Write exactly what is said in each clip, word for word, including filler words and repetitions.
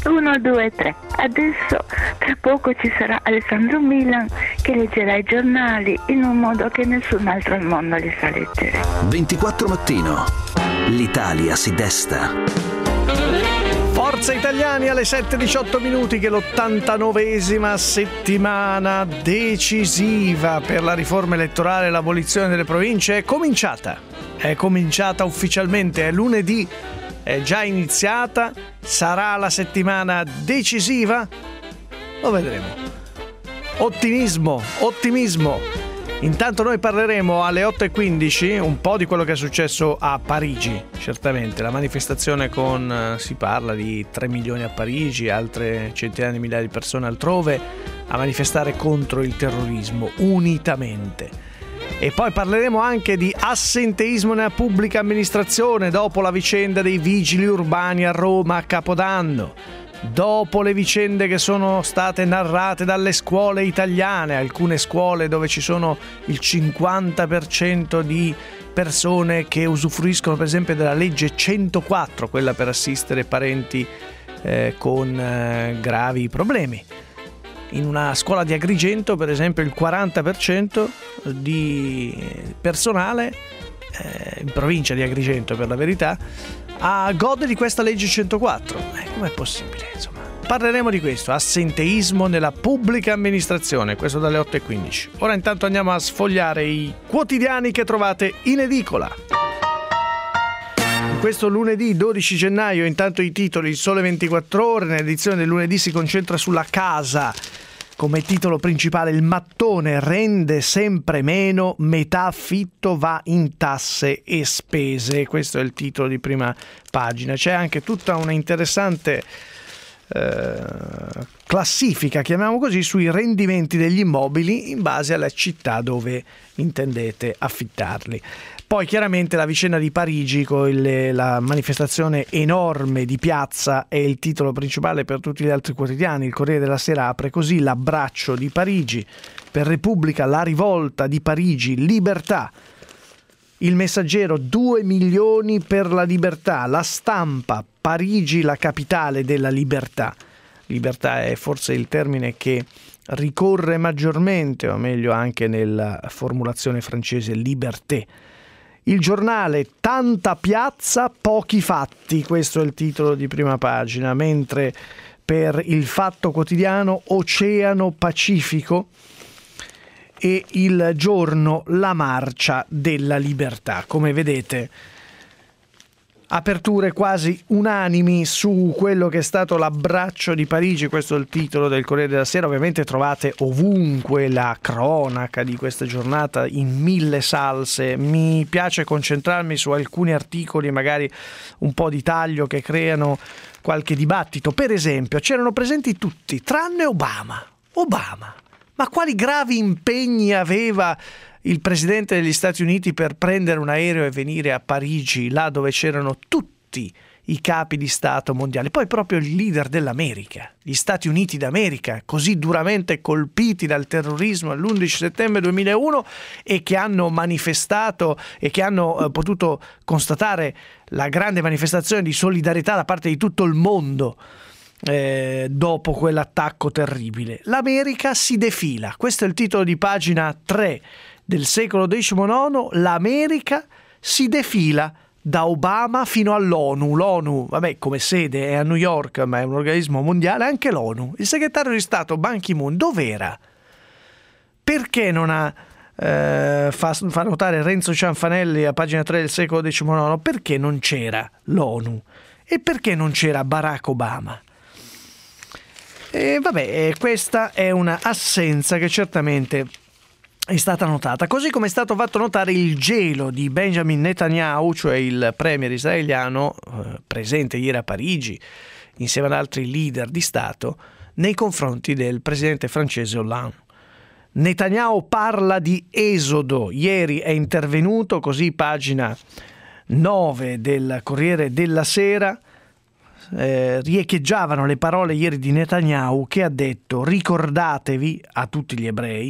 uno, due, tre. Adesso tra poco ci sarà Alessandro Milan che leggerà i giornali in un modo che nessun altro al mondo li sa leggere. ventiquattro Mattino. L'Italia si desta. Forza Italiani alle sette e diciotto minuti, che l'ottantanovesima settimana decisiva per la riforma elettorale e l'abolizione delle province è cominciata. È cominciata ufficialmente, è lunedì, è già iniziata. Sarà la settimana decisiva? Lo vedremo. Ottimismo, ottimismo. Intanto noi parleremo alle otto e quindici un po' di quello che è successo a Parigi, certamente. La manifestazione con, si parla di tre milioni a Parigi, altre centinaia di migliaia di persone altrove a manifestare contro il terrorismo, unitamente. E poi parleremo anche di assenteismo nella pubblica amministrazione dopo la vicenda dei vigili urbani a Roma a Capodanno. Dopo le vicende che sono state narrate dalle scuole italiane, alcune scuole dove ci sono il cinquanta per cento di persone che usufruiscono per esempio della legge centoquattro, quella per assistere parenti eh, con eh, gravi problemi. In una scuola di Agrigento, per esempio, il quaranta per cento di personale, eh, in provincia di Agrigento per la verità, a gode di questa legge centoquattro. Eh, com'è possibile? Insomma, parleremo di questo, assenteismo nella pubblica amministrazione, questo dalle otto e quindici. Ora intanto andiamo a sfogliare i quotidiani che trovate in edicola. In questo lunedì dodici gennaio, intanto i titoli: Il Sole ventiquattro Ore, nell'edizione del lunedì, si concentra sulla casa. Come titolo principale: il mattone rende sempre meno, metà affitto va in tasse e spese. Questo è il titolo di prima pagina. C'è anche tutta una interessante eh, classifica, chiamiamo così, sui rendimenti degli immobili in base alla città dove intendete affittarli. Poi chiaramente la vicenda di Parigi con il, la manifestazione enorme di piazza è il titolo principale per tutti gli altri quotidiani. Il Corriere della Sera apre così: l'abbraccio di Parigi. Per Repubblica: la rivolta di Parigi, libertà. Il Messaggero: due milioni per la libertà. La Stampa: Parigi la capitale della libertà. Libertà è forse il termine che ricorre maggiormente, o meglio anche nella formulazione francese liberté. Il Giornale: tanta piazza, pochi fatti. Questo è il titolo di prima pagina. Mentre per il Fatto Quotidiano: Oceano Pacifico. E Il Giorno: la marcia della libertà. Come vedete, aperture quasi unanimi su quello che è stato l'abbraccio di Parigi. Questo è il titolo del Corriere della Sera. Ovviamente trovate ovunque la cronaca di questa giornata in mille salse. Mi piace concentrarmi su alcuni articoli, magari un po' di taglio, che creano qualche dibattito. Per esempio, c'erano presenti tutti tranne Obama. Obama, ma quali gravi impegni aveva il presidente degli Stati Uniti per prendere un aereo e venire a Parigi, là dove c'erano tutti i capi di Stato mondiali? Poi proprio il leader dell'America, gli Stati Uniti d'America, così duramente colpiti dal terrorismo all'undici settembre duemilauno e che hanno manifestato e che hanno eh, potuto constatare la grande manifestazione di solidarietà da parte di tutto il mondo eh, dopo quell'attacco terribile. L'America si defila. Questo è il titolo di pagina tre del Secolo diciannove. L'America si defila da Obama fino all'ONU. L'ONU, vabbè, come sede è a New York, ma è un organismo mondiale. Anche l'ONU. Il segretario di Stato Ban Ki-moon dov'era? Perché non ha eh, fa, fa notare Renzo Cianfanelli a pagina tre del Secolo diciannove? Perché non c'era l'ONU? E perché non c'era Barack Obama? E vabbè, questa è una assenza che certamente è stata notata, così come è stato fatto notare il gelo di Benjamin Netanyahu, cioè il premier israeliano eh, presente ieri a Parigi insieme ad altri leader di Stato, nei confronti del presidente francese Hollande. Netanyahu parla di esodo. Ieri è intervenuto, così pagina nove del Corriere della Sera, eh, riecheggiavano le parole ieri di Netanyahu, che ha detto: ricordatevi a tutti gli ebrei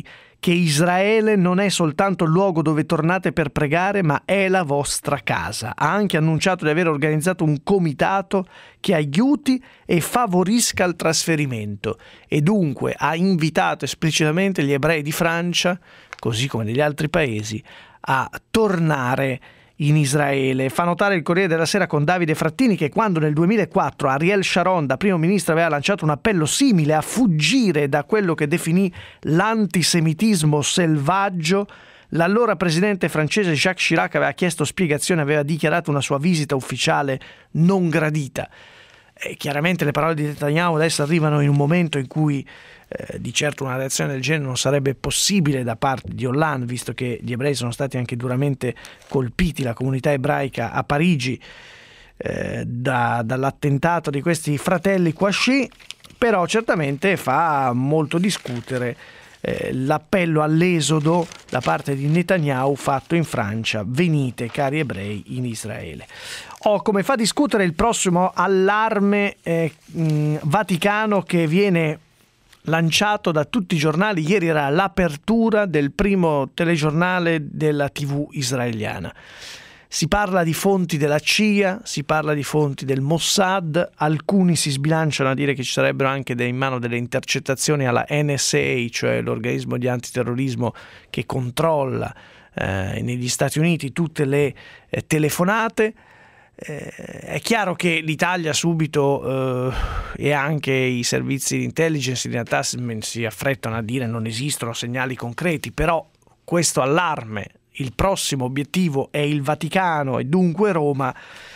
che Israele non è soltanto il luogo dove tornate per pregare, ma è la vostra casa. Ha anche annunciato di aver organizzato un comitato che aiuti e favorisca il trasferimento e dunque ha invitato esplicitamente gli ebrei di Francia, così come degli altri paesi, a tornare in Israele. Fa notare il Corriere della Sera con Davide Frattini che quando nel duemilaquattro Ariel Sharon da primo ministro aveva lanciato un appello simile a fuggire da quello che definì l'antisemitismo selvaggio, l'allora presidente francese Jacques Chirac aveva chiesto spiegazioni, aveva dichiarato una sua visita ufficiale non gradita. E chiaramente le parole di Netanyahu adesso arrivano in un momento in cui Eh, di certo una reazione del genere non sarebbe possibile da parte di Hollande, visto che gli ebrei sono stati anche duramente colpiti, la comunità ebraica a Parigi, eh, da, dall'attentato di questi fratelli Kouachi, però certamente fa molto discutere eh, l'appello all'esodo da parte di Netanyahu fatto in Francia: venite cari ebrei in Israele. O come fa discutere il prossimo allarme eh, mh, Vaticano che viene lanciato da tutti i giornali. Ieri era l'apertura del primo telegiornale della tivù israeliana. Si parla di fonti della C I A, si parla di fonti del Mossad, alcuni si sbilanciano a dire che ci sarebbero anche in mano delle intercettazioni alla N S A, cioè l'organismo di antiterrorismo che controlla eh, negli Stati Uniti tutte le eh, telefonate. Eh, è chiaro che l'Italia subito eh, e anche i servizi di intelligence in realtà si affrettano a dire non esistono segnali concreti, però questo allarme, il prossimo obiettivo è il Vaticano e dunque Roma,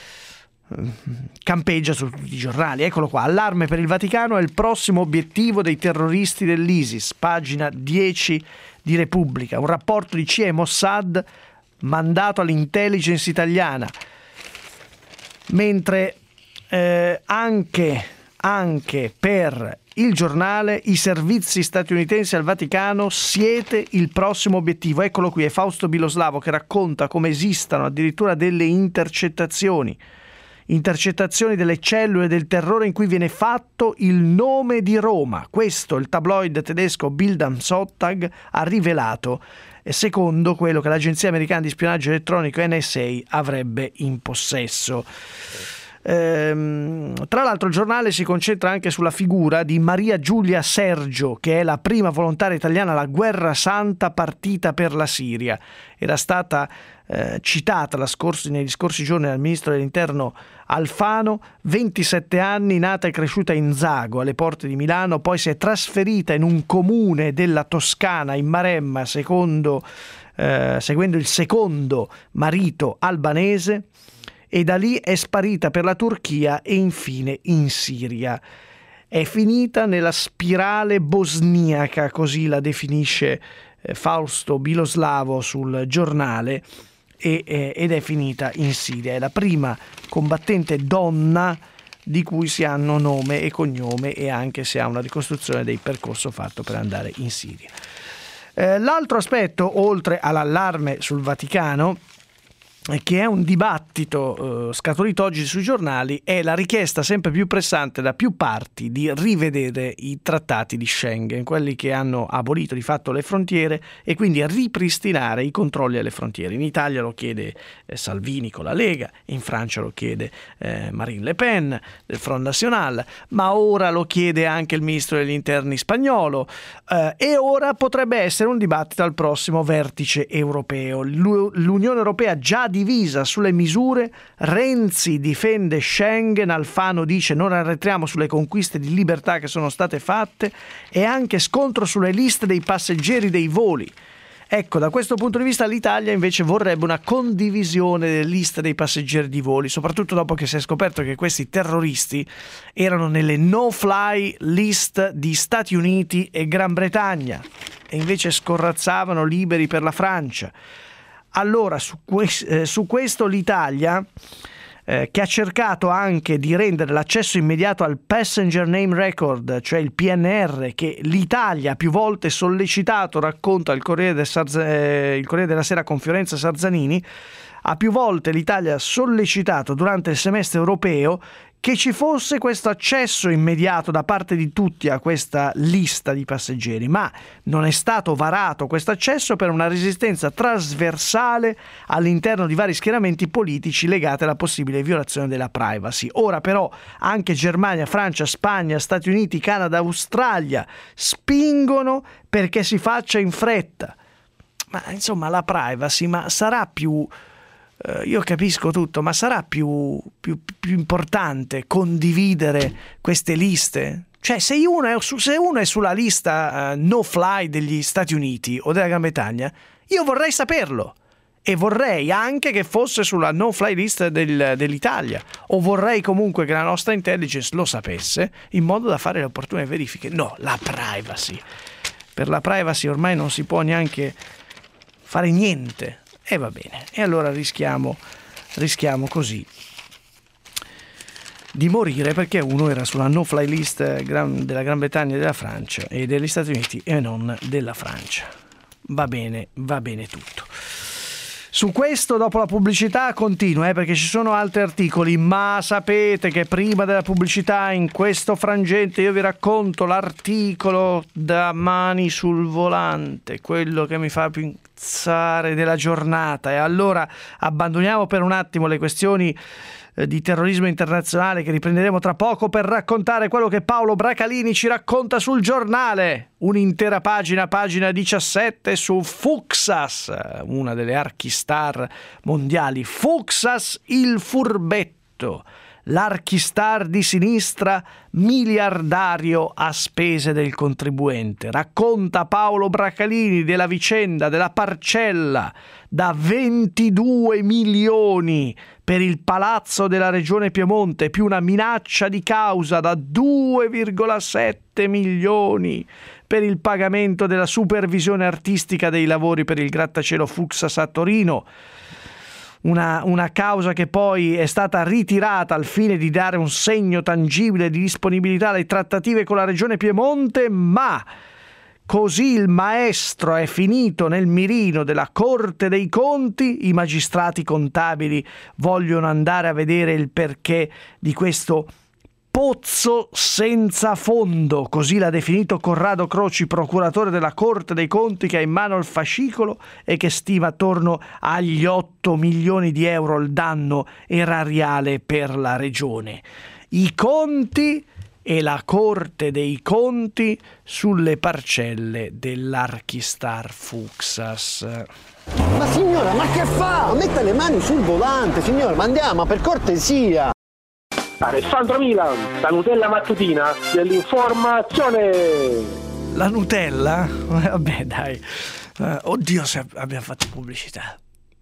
eh, campeggia su tutti i giornali. Eccolo qua: allarme per il Vaticano è il prossimo obiettivo dei terroristi dell'ISIS, pagina dieci di Repubblica, un rapporto di C I A e Mossad mandato all'intelligence italiana. Mentre eh, anche, anche per il giornale i servizi statunitensi al Vaticano siete il prossimo obiettivo. Eccolo qui, è Fausto Biloslavo che racconta come esistano addirittura delle intercettazioni intercettazioni delle cellule del terrore in cui viene fatto il nome di Roma. Questo il tabloid tedesco Bild am Sonntag ha rivelato, secondo quello che l'agenzia americana di spionaggio elettronico N S A avrebbe in possesso. Ehm, tra l'altro il giornale si concentra anche sulla figura di Maria Giulia Sergio, che è la prima volontaria italiana alla guerra santa partita per la Siria. Era stata eh, citata la scorsi, negli scorsi giorni dal ministro dell'interno Alfano, ventisette anni, nata e cresciuta in Zago, alle porte di Milano, poi si è trasferita in un comune della Toscana, in Maremma, secondo, eh, seguendo il secondo marito albanese, e da lì è sparita per la Turchia e infine in Siria. È finita nella spirale bosniaca, così la definisce eh, Fausto Biloslavo sul giornale, e, eh, ed è finita in Siria. È la prima combattente donna di cui si hanno nome e cognome e anche si ha una ricostruzione del percorso fatto per andare in Siria. Eh, l'altro aspetto, oltre all'allarme sul Vaticano, che è un dibattito eh, scaturito oggi sui giornali, è la richiesta sempre più pressante da più parti di rivedere i trattati di Schengen, quelli che hanno abolito di fatto le frontiere, e quindi ripristinare i controlli alle frontiere. In Italia lo chiede eh, Salvini con la Lega, in Francia lo chiede eh, Marine Le Pen del Front National, ma ora lo chiede anche il ministro degli interni spagnolo, eh, e ora potrebbe essere un dibattito al prossimo vertice europeo. L'Unione Europea già divisa sulle misure, Renzi difende Schengen, Alfano dice non arretriamo sulle conquiste di libertà che sono state fatte, e anche scontro sulle liste dei passeggeri dei voli. Ecco, da questo punto di vista l'Italia invece vorrebbe una condivisione delle liste dei passeggeri di voli, soprattutto dopo che si è scoperto che questi terroristi erano nelle no-fly list di Stati Uniti e Gran Bretagna e invece scorrazzavano liberi per la Francia. Allora, su, que- eh, su questo l'Italia, eh, che ha cercato anche di rendere l'accesso immediato al Passenger Name Record, cioè il P N R, che l'Italia ha più volte sollecitato, racconta il Corriere, del Sarza- eh, il Corriere della Sera con Fiorenza Sarzanini, ha più volte l'Italia sollecitato durante il semestre europeo che ci fosse questo accesso immediato da parte di tutti a questa lista di passeggeri, ma non è stato varato questo accesso per una resistenza trasversale all'interno di vari schieramenti politici legati alla possibile violazione della privacy. Ora però anche Germania, Francia, Spagna, Stati Uniti, Canada, Australia spingono perché si faccia in fretta. Ma insomma la privacy, ma sarà più... Io capisco tutto, ma sarà più, più, più importante condividere queste liste? Cioè, se uno è, su, se uno è sulla lista uh, no fly degli Stati Uniti o della Gran Bretagna, io vorrei saperlo. E vorrei anche che fosse sulla no fly list del, dell'Italia. O vorrei comunque che la nostra intelligence lo sapesse, in modo da fare le opportune verifiche. No, la privacy. Per la privacy ormai non si può neanche fare niente. E va bene, e allora rischiamo, rischiamo così di morire perché uno era sulla no-fly list della Gran Bretagna e della Francia e degli Stati Uniti e non della Francia. Va bene, va bene tutto. Su questo dopo la pubblicità continuo, eh, perché ci sono altri articoli, ma sapete che prima della pubblicità in questo frangente io vi racconto l'articolo da mani sul volante, quello che mi fa pensare della giornata. E allora abbandoniamo per un attimo le questioni di terrorismo internazionale che riprenderemo tra poco per raccontare quello che Paolo Bracalini ci racconta sul giornale, un'intera pagina, pagina diciassette su Fuxas, una delle archistar mondiali. Fuxas il furbetto, l'archistar di sinistra miliardario a spese del contribuente. Racconta Paolo Bracalini della vicenda della parcella da ventidue milioni per il palazzo della Regione Piemonte, più una minaccia di causa da due virgola sette milioni per il pagamento della supervisione artistica dei lavori per il grattacielo Fuxas a Torino. Una, una causa che poi è stata ritirata al fine di dare un segno tangibile di disponibilità alle trattative con la Regione Piemonte, ma così il maestro è finito nel mirino della Corte dei Conti. I magistrati contabili vogliono andare a vedere il perché di questo pozzo senza fondo, così l'ha definito Corrado Croci, procuratore della Corte dei Conti, che ha in mano il fascicolo e che stima attorno agli otto milioni di euro il danno erariale per la regione. I conti e la Corte dei Conti sulle parcelle dell'Archistar Fuxas. Ma signora, ma che fa? Metta le mani sul volante, signora, ma andiamo, per cortesia. Alessandro Milan, la Nutella mattutina dell'informazione. La Nutella? Vabbè, dai. Uh, oddio, se abbiamo fatto pubblicità.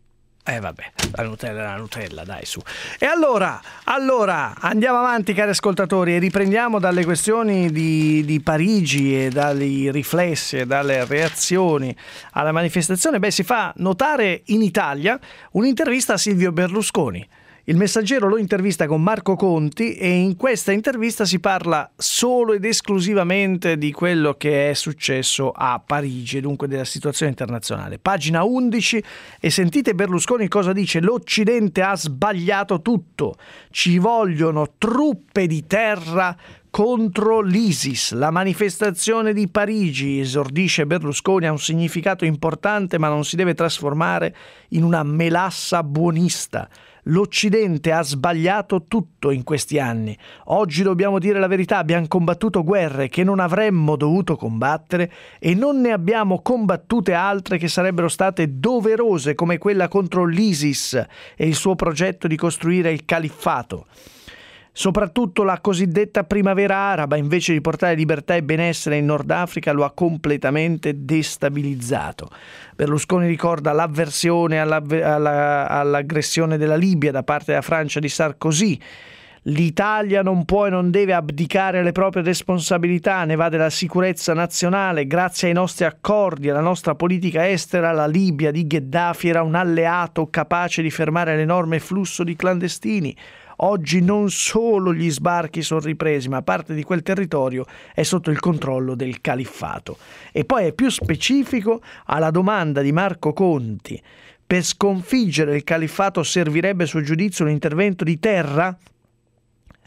Eh vabbè, la Nutella è la Nutella, dai, su. E allora, allora, andiamo avanti, cari ascoltatori, e riprendiamo dalle questioni di, di Parigi e dai riflessi e dalle reazioni alla manifestazione. Beh, si fa notare in Italia un'intervista a Silvio Berlusconi. Il Messaggero lo intervista con Marco Conti e in questa intervista si parla solo ed esclusivamente di quello che è successo a Parigi e dunque della situazione internazionale. Pagina undici, e sentite Berlusconi cosa dice: l'Occidente ha sbagliato tutto, ci vogliono truppe di terra contro l'ISIS. La manifestazione di Parigi, esordisce Berlusconi, ha un significato importante ma non si deve trasformare in una melassa buonista. L'Occidente ha sbagliato tutto in questi anni. Oggi dobbiamo dire la verità, abbiamo combattuto guerre che non avremmo dovuto combattere e non ne abbiamo combattute altre che sarebbero state doverose, come quella contro l'ISIS e il suo progetto di costruire il califfato. Soprattutto la cosiddetta primavera araba, invece di portare libertà e benessere in Nord Africa, lo ha completamente destabilizzato. Berlusconi ricorda l'avversione alla, alla, all'aggressione della Libia da parte della Francia di Sarkozy. L'Italia non può e non deve abdicare alle proprie responsabilità, ne va della sicurezza nazionale. Grazie ai nostri accordi e alla nostra politica estera, la Libia di Gheddafi era un alleato capace di fermare l'enorme flusso di clandestini. Oggi non solo gli sbarchi sono ripresi, ma parte di quel territorio è sotto il controllo del califfato. E poi è più specifico alla domanda di Marco Conti: per sconfiggere il califfato servirebbe a suo giudizio un intervento di terra?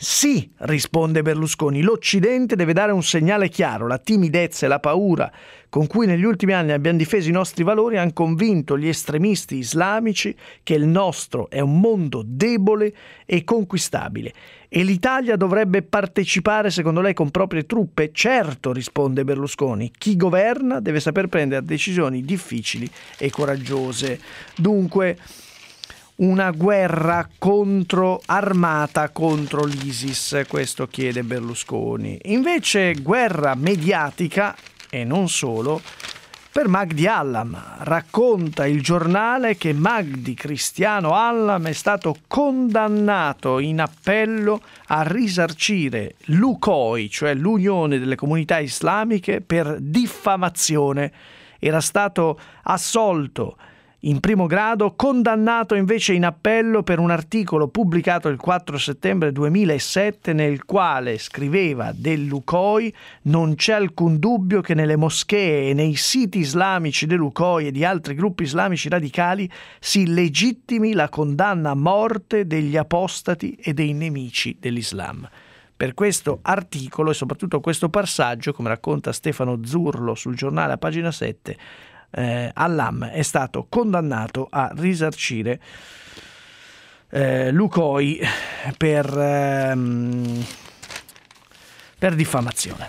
Sì, risponde Berlusconi, l'Occidente deve dare un segnale chiaro. La timidezza e la paura con cui negli ultimi anni abbiamo difeso i nostri valori hanno convinto gli estremisti islamici che il nostro è un mondo debole e conquistabile. E l'Italia dovrebbe partecipare, secondo lei, con proprie truppe? Certo, risponde Berlusconi. Chi governa deve saper prendere decisioni difficili e coraggiose. Dunque, una guerra contro, armata contro l'ISIS, questo chiede Berlusconi. Invece guerra mediatica, e non solo, per Magdi Allam. Racconta il giornale che Magdi Cristiano Allam è stato condannato in appello a risarcire l'U C O I, cioè l'Unione delle Comunità Islamiche, per diffamazione. Era stato assolto in primo grado, condannato invece in appello per un articolo pubblicato il quattro settembre duemilasette nel quale scriveva dell'U C O I: non c'è alcun dubbio che nelle moschee e nei siti islamici dell'U C O I e di altri gruppi islamici radicali si legittimi la condanna a morte degli apostati e dei nemici dell'Islam. Per questo articolo e soprattutto questo passaggio, come racconta Stefano Zurlo sul giornale a pagina sette, Eh, Allam è stato condannato a risarcire eh, l'U C O I per, ehm, per diffamazione.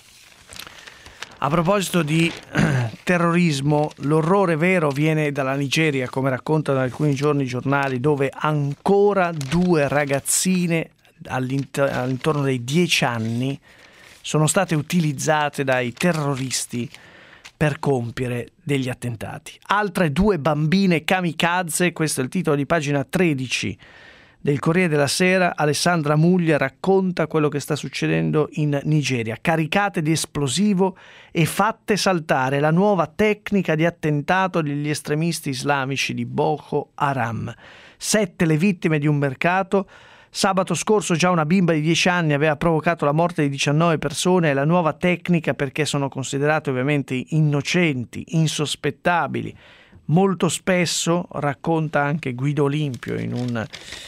A proposito di eh, terrorismo, l'orrore vero viene dalla Nigeria, come raccontano alcuni giorni i giornali, dove ancora due ragazzine all'intorno dei dieci anni sono state utilizzate dai terroristi per compiere degli attentati. Altre due bambine kamikaze, questo è il titolo di pagina tredici del Corriere della Sera. Alessandra Muglia racconta quello che sta succedendo in Nigeria. Caricate di esplosivo e fatte saltare, la nuova tecnica di attentato degli estremisti islamici di Boko Haram. Sette le vittime di un mercato. Sabato scorso già una bimba di dieci anni aveva provocato la morte di diciannove persone. È la nuova tecnica perché sono considerate ovviamente innocenti, insospettabili. Molto spesso, racconta anche Guido Olimpio in un,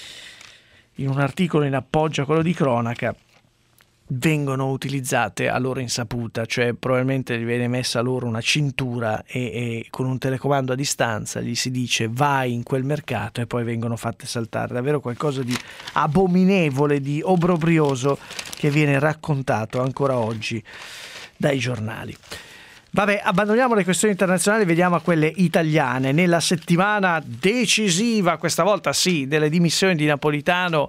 in un articolo in appoggio a quello di cronaca, vengono utilizzate a loro insaputa, cioè probabilmente gli viene messa loro una cintura e, e con un telecomando a distanza gli si dice vai in quel mercato e poi vengono fatte saltare. Davvero qualcosa di abominevole, di obbrobrioso che viene raccontato ancora oggi dai giornali. Vabbè, abbandoniamo le questioni internazionali, vediamo a quelle italiane. Nella settimana decisiva, questa volta sì, delle dimissioni di Napolitano,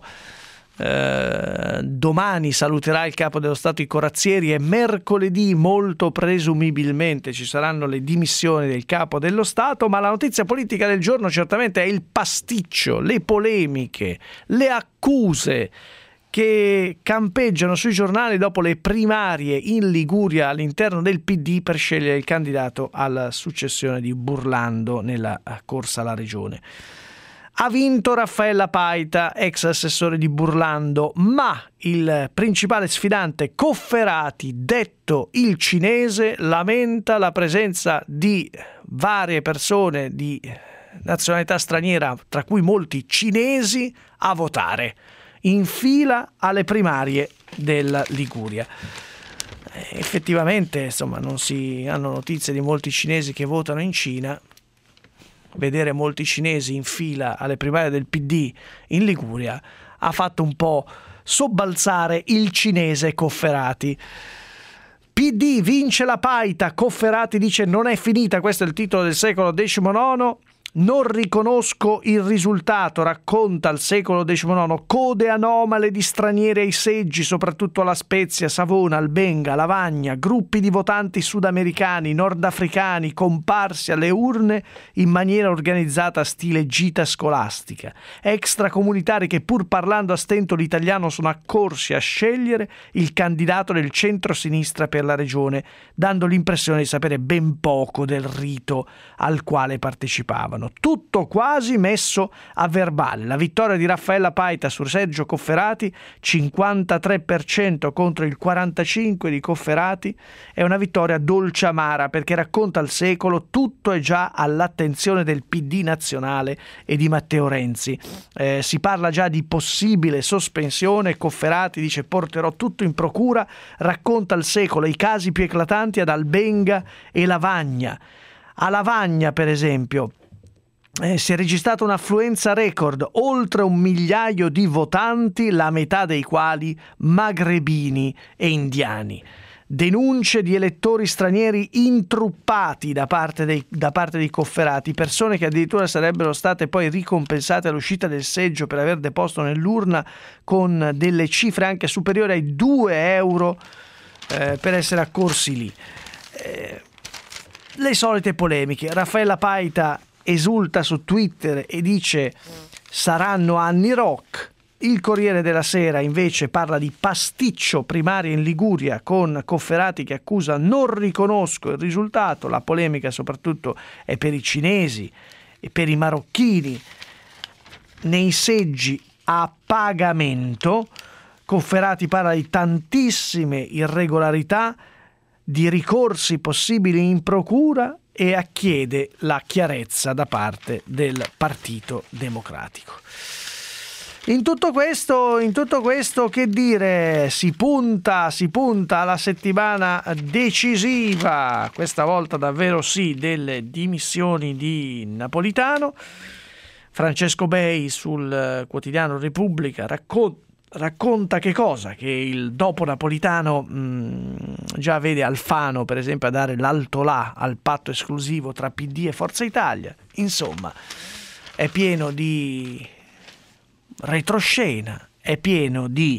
Eh, domani saluterà il capo dello Stato i corazzieri e mercoledì molto presumibilmente ci saranno le dimissioni del capo dello Stato, ma la notizia politica del giorno certamente è il pasticcio, le polemiche, le accuse che campeggiano sui giornali dopo le primarie in Liguria all'interno del P D per scegliere il candidato alla successione di Burlando nella corsa alla regione. Ha vinto Raffaella Paita, ex assessore di Burlando, ma il principale sfidante Cofferati, detto il cinese, lamenta la presenza di varie persone di nazionalità straniera, tra cui molti cinesi, a votare in fila alle primarie della Liguria. Effettivamente, insomma, non si hanno notizie di molti cinesi che votano in Cina. Vedere molti cinesi in fila alle primarie del P D in Liguria ha fatto un po' sobbalzare il cinese Cofferati. P D vince la Paita, Cofferati dice non è finita, questo è il titolo del Secolo diciannove. Non riconosco il risultato, racconta il Secolo diciannove, code anomale di stranieri ai seggi, soprattutto alla Spezia, Savona, Albenga, Lavagna, gruppi di votanti sudamericani, nordafricani, comparsi alle urne in maniera organizzata stile gita scolastica, extracomunitari che pur parlando a stento l'italiano sono accorsi a scegliere il candidato del centro-sinistra per la regione, dando l'impressione di sapere ben poco del rito al quale partecipavano. giorno, tutto quasi messo a verbale. La vittoria di Raffaella Paita su Sergio Cofferati, cinquantatré per cento contro il quarantacinque per cento di Cofferati, è una vittoria dolce amara perché racconta al secolo tutto è già all'attenzione del P D nazionale e di Matteo Renzi. Eh, si parla già di possibile sospensione. Cofferati dice porterò tutto in procura, racconta al secolo i casi più eclatanti ad Albenga e Lavagna. A Lavagna, per esempio, eh, si è registrata un'affluenza record, oltre un migliaio di votanti, la metà dei quali magrebini e indiani. Denunce di elettori stranieri intruppati da parte, dei, da parte di Cofferati, persone che addirittura sarebbero state poi ricompensate all'uscita del seggio per aver deposto nell'urna con delle cifre anche superiori ai due euro eh, per essere accorsi lì. Eh, le solite polemiche. Raffaella Paita esulta su Twitter e dice saranno anni rock. Il Corriere della Sera invece parla di pasticcio primaria in Liguria con Cofferati che accusa non riconosco il risultato. La polemica soprattutto è per i cinesi e per i marocchini nei seggi a pagamento. Cofferati parla di tantissime irregolarità, di ricorsi possibili in procura e chiede la chiarezza da parte del Partito Democratico. In tutto questo, in tutto questo che dire, si punta, si punta alla settimana decisiva, questa volta davvero sì, delle dimissioni di Napolitano. Francesco Bei sul quotidiano Repubblica racconta Racconta che cosa? Che il dopo Napolitano mh, già vede Alfano, per esempio, a dare l'alto là al patto esclusivo tra P D e Forza Italia. Insomma, è pieno di retroscena, è pieno di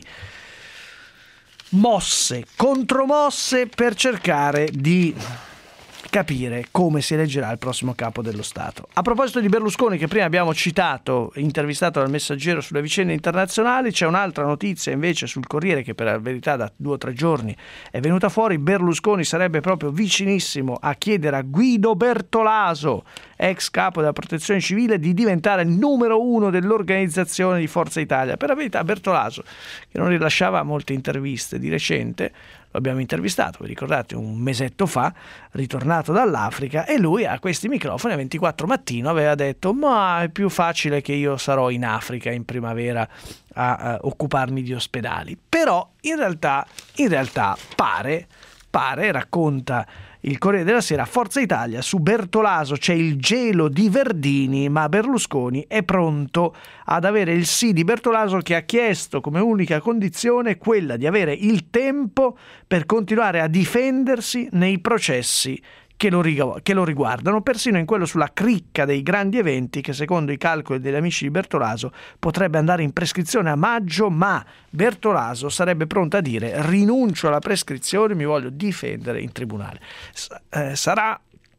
mosse, contromosse per cercare di capire come si eleggerà il prossimo capo dello Stato. A proposito di Berlusconi, che prima abbiamo citato, intervistato dal Messaggero sulle vicende internazionali, c'è un'altra notizia invece sul Corriere che per la verità da due o tre giorni è venuta fuori. Berlusconi sarebbe proprio vicinissimo a chiedere a Guido Bertolaso, ex capo della Protezione Civile, di diventare il numero uno dell'organizzazione di Forza Italia. Per la verità Bertolaso, che non rilasciava molte interviste di recente, lo abbiamo intervistato, vi ricordate, un mesetto fa, ritornato dall'Africa, e lui a questi microfoni a ventiquattro Mattino aveva detto ma è più facile che io sarò in Africa in primavera a, a occuparmi di ospedali. Però in realtà, in realtà pare, pare, racconta il Corriere della Sera, Forza Italia, su Bertolaso c'è il gelo di Verdini, ma Berlusconi è pronto ad avere il sì di Bertolaso, che ha chiesto come unica condizione quella di avere il tempo per continuare a difendersi nei processi che lo, rig- che lo riguardano, persino in quello sulla cricca dei grandi eventi che secondo i calcoli degli amici di Bertolaso potrebbe andare in prescrizione a maggio, ma Bertolaso sarebbe pronto a dire rinuncio alla prescrizione, mi voglio difendere in tribunale. S- eh, sarà,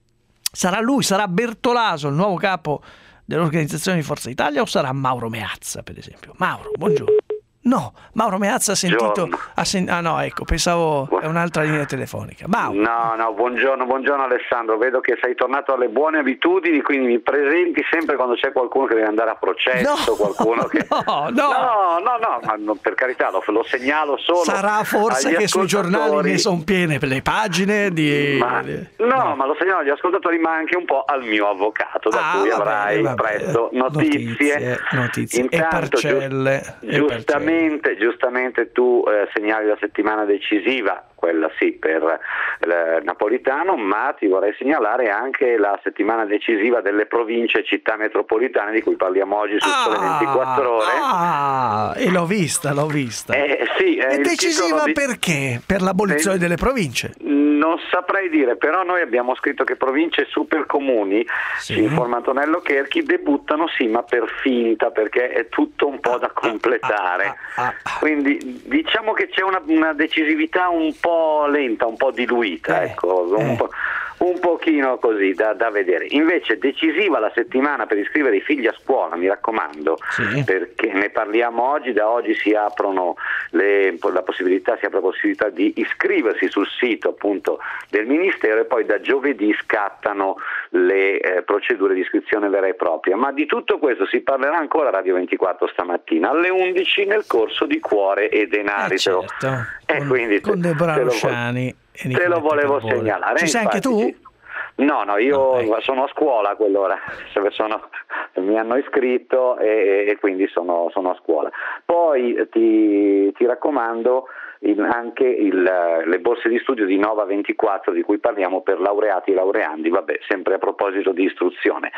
sarà lui, sarà Bertolaso il nuovo capo dell'organizzazione di Forza Italia o sarà Mauro Meazza, per esempio? Mauro, buongiorno. No, Mauro Meazza ha sentito... Ha sen- ah no, ecco, pensavo è un'altra linea telefonica. Mauro. No, no, buongiorno, buongiorno Alessandro, vedo che sei tornato alle buone abitudini, quindi mi presenti sempre quando c'è qualcuno che deve andare a processo, no, qualcuno che... No, no, no, no, no, ma non, per carità, lo, lo segnalo solo. Sarà forse che sui giornali ne sono piene per le pagine di... Ma, no, no, ma lo segnalo agli ascoltatori, ma anche un po' al mio avvocato, da ah, cui vabbè, avrai vabbè, presto notizie. Notizie, notizie. Intanto, e parcelle. Giu- e giustamente, parcelle. giustamente tu eh, segnali la settimana decisiva, quella sì per eh, Napolitano, ma ti vorrei segnalare anche la settimana decisiva delle province e città metropolitane di cui parliamo oggi su Sole ah, ventiquattro ore. Ah, e l'ho vista, l'ho vista. Eh, sì, è decisiva di... perché? Per l'abolizione eh, delle province? Non saprei dire, però noi abbiamo scritto che province e supercomuni, sì. Ci informa Antonello Cherchi, debuttano sì, ma per finta, perché è tutto un po' ah, da completare. Ah, ah, ah, Quindi diciamo che c'è una, una decisività un po' lenta, un po' diluita, eh, ecco, un, eh. po', un pochino così da, da vedere. Invece decisiva la settimana per iscrivere i figli a scuola, mi raccomando, sì. Perché ne parliamo oggi, da oggi si aprono le, la possibilità, si apre la possibilità di iscriversi sul sito appunto del Ministero, e poi da giovedì scattano le eh, procedure di iscrizione vera e propria. Ma di tutto questo si parlerà ancora a Radio ventiquattro stamattina alle undici nel corso di Cuore e Denari. Eh certo, e con, quindi con Deborah Rosciani. Te, te lo volevo Carbone. segnalare. Ci sei anche tu? Ci... No, no, io no, ecco. sono a scuola a quell'ora, sono, mi hanno iscritto e, e quindi sono, sono a scuola. Poi ti, ti raccomando il, anche il, le borse di studio di Nova ventiquattro di cui parliamo per laureati e laureandi, vabbè, sempre a proposito di istruzione.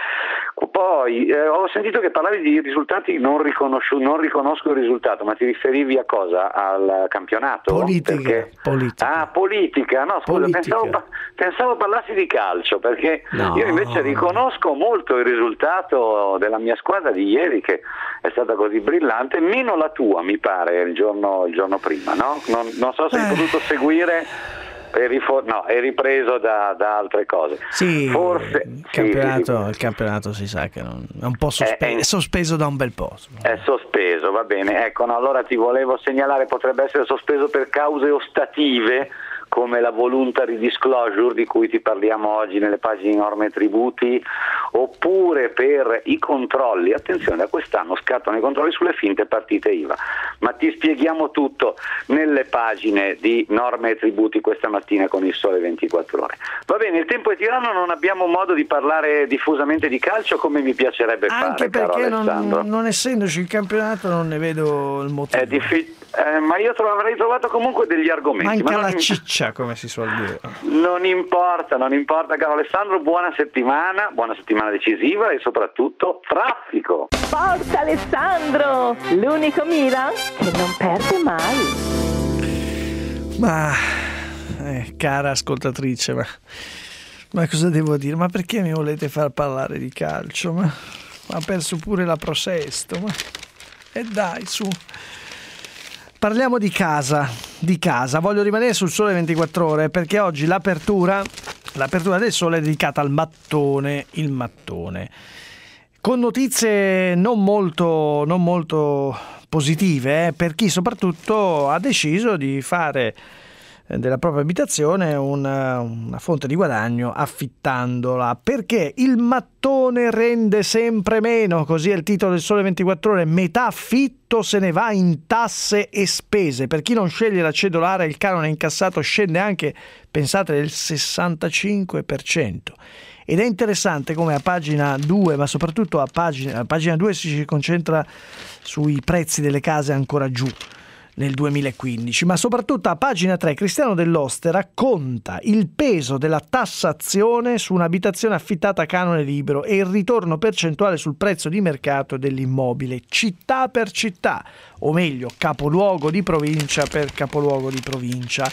Poi eh, ho sentito che parlavi di risultati non riconosciuti, non riconosco il risultato, ma ti riferivi a cosa? Al campionato? Politica. Perché... politica. Ah, politica, no scusa, politica. Pensavo, pensavo parlassi di calcio, perché no. Io invece riconosco molto il risultato della mia squadra di ieri, che è stata così brillante, meno la tua mi pare il giorno, il giorno prima, no? Non, non so se hai eh. potuto seguire, eri for- no, hai ripreso da, da altre cose. Sì, forse il campionato, sì, sì. il campionato si sa che non, è un po' sospe- è, è sospeso da un bel po'. È sospeso, va bene. Ecco, no, allora ti volevo segnalare, potrebbe essere sospeso per cause ostative, come la voluntary disclosure di cui ti parliamo oggi nelle pagine norme e tributi, oppure per i controlli. Attenzione, da quest'anno scattano i controlli sulle finte partite I V A, ma ti spieghiamo tutto nelle pagine di norme e tributi questa mattina con il Sole ventiquattro Ore. Va bene, il tempo è tiranno, non abbiamo modo di parlare diffusamente di calcio come mi piacerebbe anche fare, perché caro Alessandro. Non, non essendoci il campionato non ne vedo il motivo. È difficile. Eh, ma io tro- avrei trovato comunque degli argomenti. Manca ma la non... ciccia, come si suol dire. Non importa, non importa, caro Alessandro, buona settimana, buona settimana decisiva e soprattutto traffico. Forza Alessandro, l'unico Milan che non perde mai. Ma, eh, cara ascoltatrice, ma, ma cosa devo dire? Ma perché mi volete far parlare di calcio? Ma, ma ha perso pure la Pro Sesto, ma... E dai, su... Parliamo di casa, di casa. Voglio rimanere sul Sole ventiquattro Ore perché oggi l'apertura, l'apertura del Sole è dedicata al mattone, il mattone. Con notizie non molto, non molto positive eh, per chi soprattutto ha deciso di fare della propria abitazione una, una fonte di guadagno affittandola, perché il mattone rende sempre meno, così è il titolo del Sole ventiquattro Ore. Metà affitto se ne va in tasse e spese. Per chi non sceglie la cedolare, il canone incassato scende anche, pensate, del sessantacinque per cento. Ed è interessante come a pagina due, ma soprattutto a pagina, a pagina due si concentra sui prezzi delle case ancora giù nel duemilaquindici, ma soprattutto a pagina tre Cristiano Dell'Oste racconta il peso della tassazione su un'abitazione affittata a canone libero e il ritorno percentuale sul prezzo di mercato dell'immobile, città per città, o meglio capoluogo di provincia per capoluogo di provincia.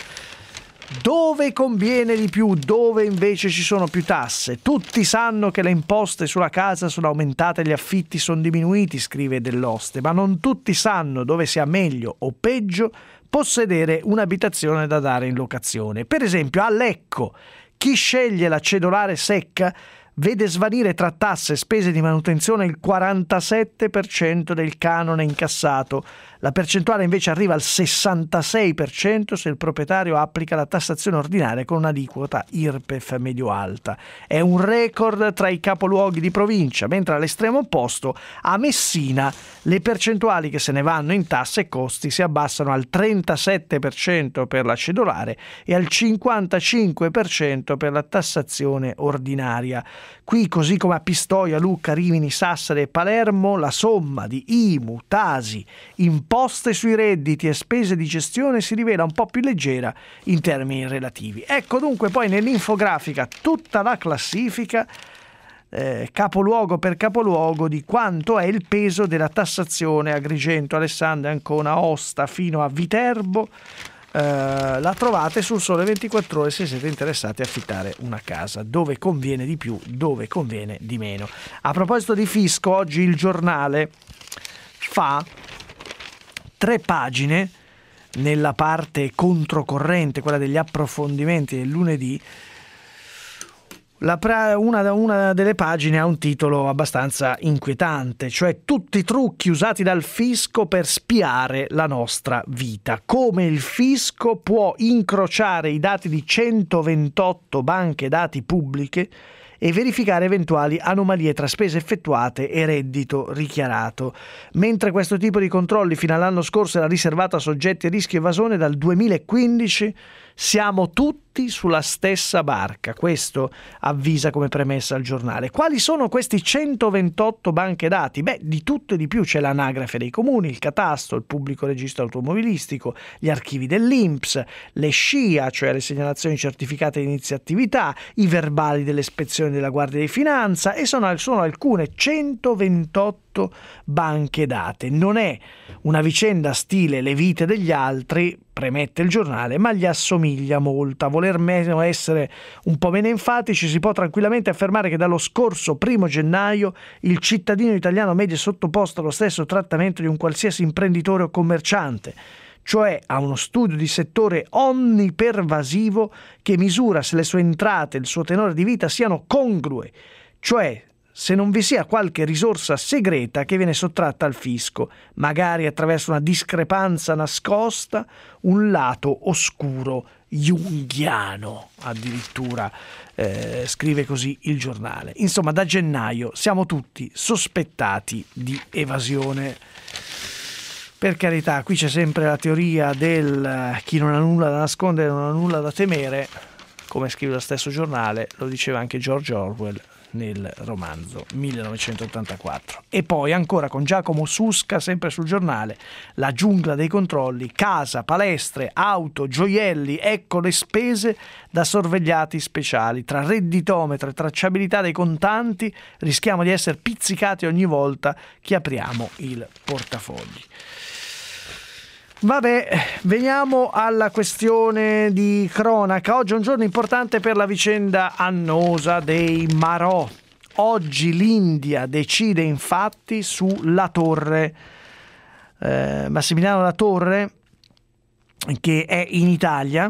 Dove conviene di più, dove invece ci sono più tasse. Tutti sanno che le imposte sulla casa sono aumentate e gli affitti sono diminuiti, scrive Dell'Oste, ma non tutti sanno dove sia meglio o peggio possedere un'abitazione da dare in locazione. Per esempio a Lecco, chi sceglie la cedolare secca vede svanire tra tasse e spese di manutenzione il quarantasette per cento del canone incassato. La percentuale invece arriva al sessantasei per cento se il proprietario applica la tassazione ordinaria con un'aliquota I R P E F medio-alta. È un record tra i capoluoghi di provincia, mentre all'estremo opposto, a Messina, le percentuali che se ne vanno in tasse e costi si abbassano al trentasette per cento per la cedolare e al cinquantacinque per cento per la tassazione ordinaria. Qui, così come a Pistoia, Lucca, Rimini, Sassari e Palermo, la somma di I M U, Tasi, imposte sui redditi e spese di gestione si rivela un po' più leggera in termini relativi. Ecco dunque poi nell'infografica tutta la classifica eh, capoluogo per capoluogo di quanto è il peso della tassazione a Agrigento, Alessandria, Ancona, Aosta fino a Viterbo. Uh, la trovate sul Sole ventiquattro Ore se siete interessati a affittare una casa, dove conviene di più, dove conviene di meno. A proposito di fisco, oggi il Giornale fa tre pagine nella parte controcorrente, quella degli approfondimenti del lunedì, La pra- una, una delle pagine ha un titolo abbastanza inquietante, cioè tutti i trucchi usati dal fisco per spiare la nostra vita. Come il fisco può incrociare i dati di centoventotto banche dati pubbliche e verificare eventuali anomalie tra spese effettuate e reddito dichiarato. Mentre questo tipo di controlli fino all'anno scorso era riservato a soggetti a rischio evasione, dal duemilaquindici siamo tutti sulla stessa barca. Questo avvisa come premessa il giornale. Quali sono questi centoventotto banche dati? Beh, di tutto e di più. C'è l'anagrafe dei comuni, il catasto, il pubblico registro automobilistico, gli archivi dell'I N P S, le S C I A, cioè le segnalazioni certificate di inizio attività, i verbali delle ispezioni della Guardia di Finanza, e sono, sono alcune centoventotto banche date. Non è una vicenda stile le vite degli altri, premette il giornale, ma gli assomiglia molto. A voler meno essere un po' meno enfatici, si può tranquillamente affermare che dallo scorso primo gennaio il cittadino italiano medio è sottoposto allo stesso trattamento di un qualsiasi imprenditore o commerciante, cioè a uno studio di settore onnipervasivo che misura se le sue entrate e il suo tenore di vita siano congrue, cioè se non vi sia qualche risorsa segreta che viene sottratta al fisco, magari attraverso una discrepanza nascosta, un lato oscuro junghiano, addirittura eh, scrive così il giornale. Insomma, da gennaio siamo tutti sospettati di evasione. Per carità, qui c'è sempre la teoria del chi non ha nulla da nascondere non ha nulla da temere, come scrive lo stesso giornale, lo diceva anche George Orwell nel romanzo millenovecentottantaquattro. E poi ancora con Giacomo Susca, sempre sul giornale, la giungla dei controlli, casa, palestre, auto, gioielli, ecco le spese da sorvegliati speciali. Tra redditometro e tracciabilità dei contanti rischiamo di essere pizzicati ogni volta che apriamo il portafogli. Vabbè, veniamo alla questione di cronaca. Oggi è un giorno importante per la vicenda annosa dei Marò. Oggi l'India decide infatti sulla torre eh, Massimiliano La Torre, che è in Italia,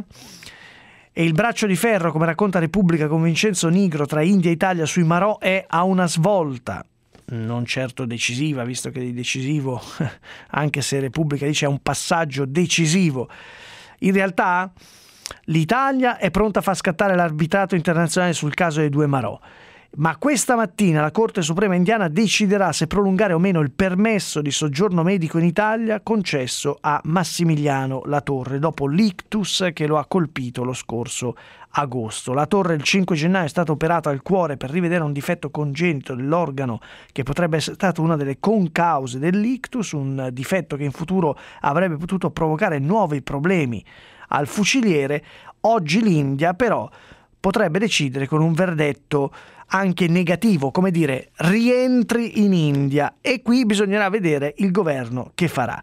e il braccio di ferro, come racconta Repubblica con Vincenzo Nigro, tra India e Italia sui Marò è a una svolta. Non certo decisiva, visto che di decisivo, anche se Repubblica dice è un passaggio decisivo, in realtà l'Italia è pronta a far scattare l'arbitrato internazionale sul caso dei due Marò. Ma questa mattina la Corte Suprema indiana deciderà se prolungare o meno il permesso di soggiorno medico in Italia concesso a Massimiliano La Torre dopo l'ictus che lo ha colpito lo scorso agosto. La Torre il cinque gennaio è stato operato al cuore per rivedere un difetto congenito dell'organo che potrebbe essere stato una delle concause dell'ictus, un difetto che in futuro avrebbe potuto provocare nuovi problemi al fuciliere. Oggi l'India però potrebbe decidere con un verdetto anche negativo, come dire, rientri in India, e qui bisognerà vedere il governo che farà.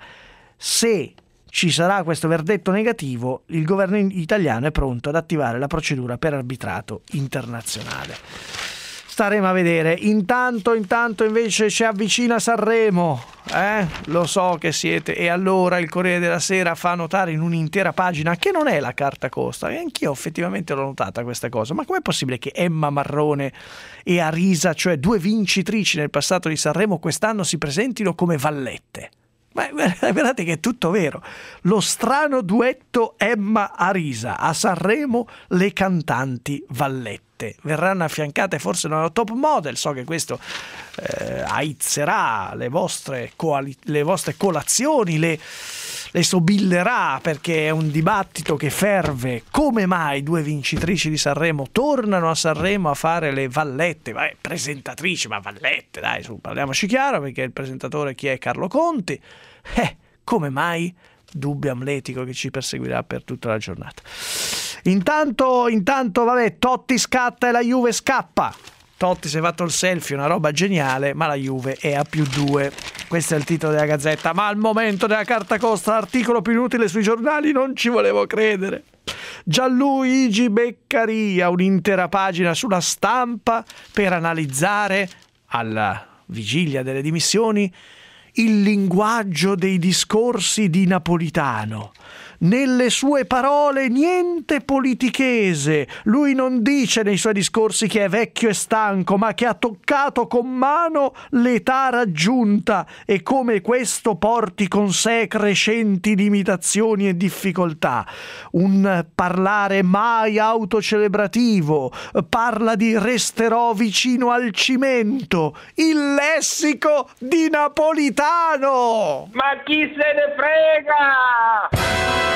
Se ci sarà questo verdetto negativo, il governo italiano è pronto ad attivare la procedura per arbitrato internazionale. Staremo a vedere. Intanto, intanto invece ci avvicina Sanremo, eh? Lo so che siete, e allora il Corriere della Sera fa notare in un'intera pagina che non è la carta costa, e anch'io effettivamente l'ho notata questa cosa, ma com'è possibile che Emma Marrone e Arisa, cioè due vincitrici nel passato di Sanremo, quest'anno si presentino come vallette? Ma guardate che è tutto vero. Lo strano duetto Emma-Arisa, a Sanremo le cantanti vallette. Verranno affiancate forse da una top model. So che questo eh, aizzerà le vostre, coali- le vostre colazioni, le, le sobillerà, perché è un dibattito che ferve. Come mai due vincitrici di Sanremo tornano a Sanremo a fare le vallette? Beh, presentatrici, ma vallette, dai, su, parliamoci chiaro, perché il presentatore chi è? Carlo Conti. Eh, come mai? Dubbio amletico che ci perseguirà per tutta la giornata. Intanto, intanto, vabbè, Totti scatta e la Juve scappa. Totti si è fatto il selfie, una roba geniale, ma la Juve è a più due. Questo è il titolo della Gazzetta. Ma al momento della carta costa, l'articolo più inutile sui giornali, non ci volevo credere. Gianluigi Beccaria, un'intera pagina sulla Stampa per analizzare, alla vigilia delle dimissioni, il linguaggio dei discorsi di Napolitano. nelle sue parole niente politichese. Lui non dice nei suoi discorsi che è vecchio e stanco, ma che ha toccato con mano l'età raggiunta e come questo porti con sé crescenti limitazioni e difficoltà. Un parlare mai autocelebrativo, parla di resterò vicino al cimento, il lessico di Napolitano. Ma chi se ne frega?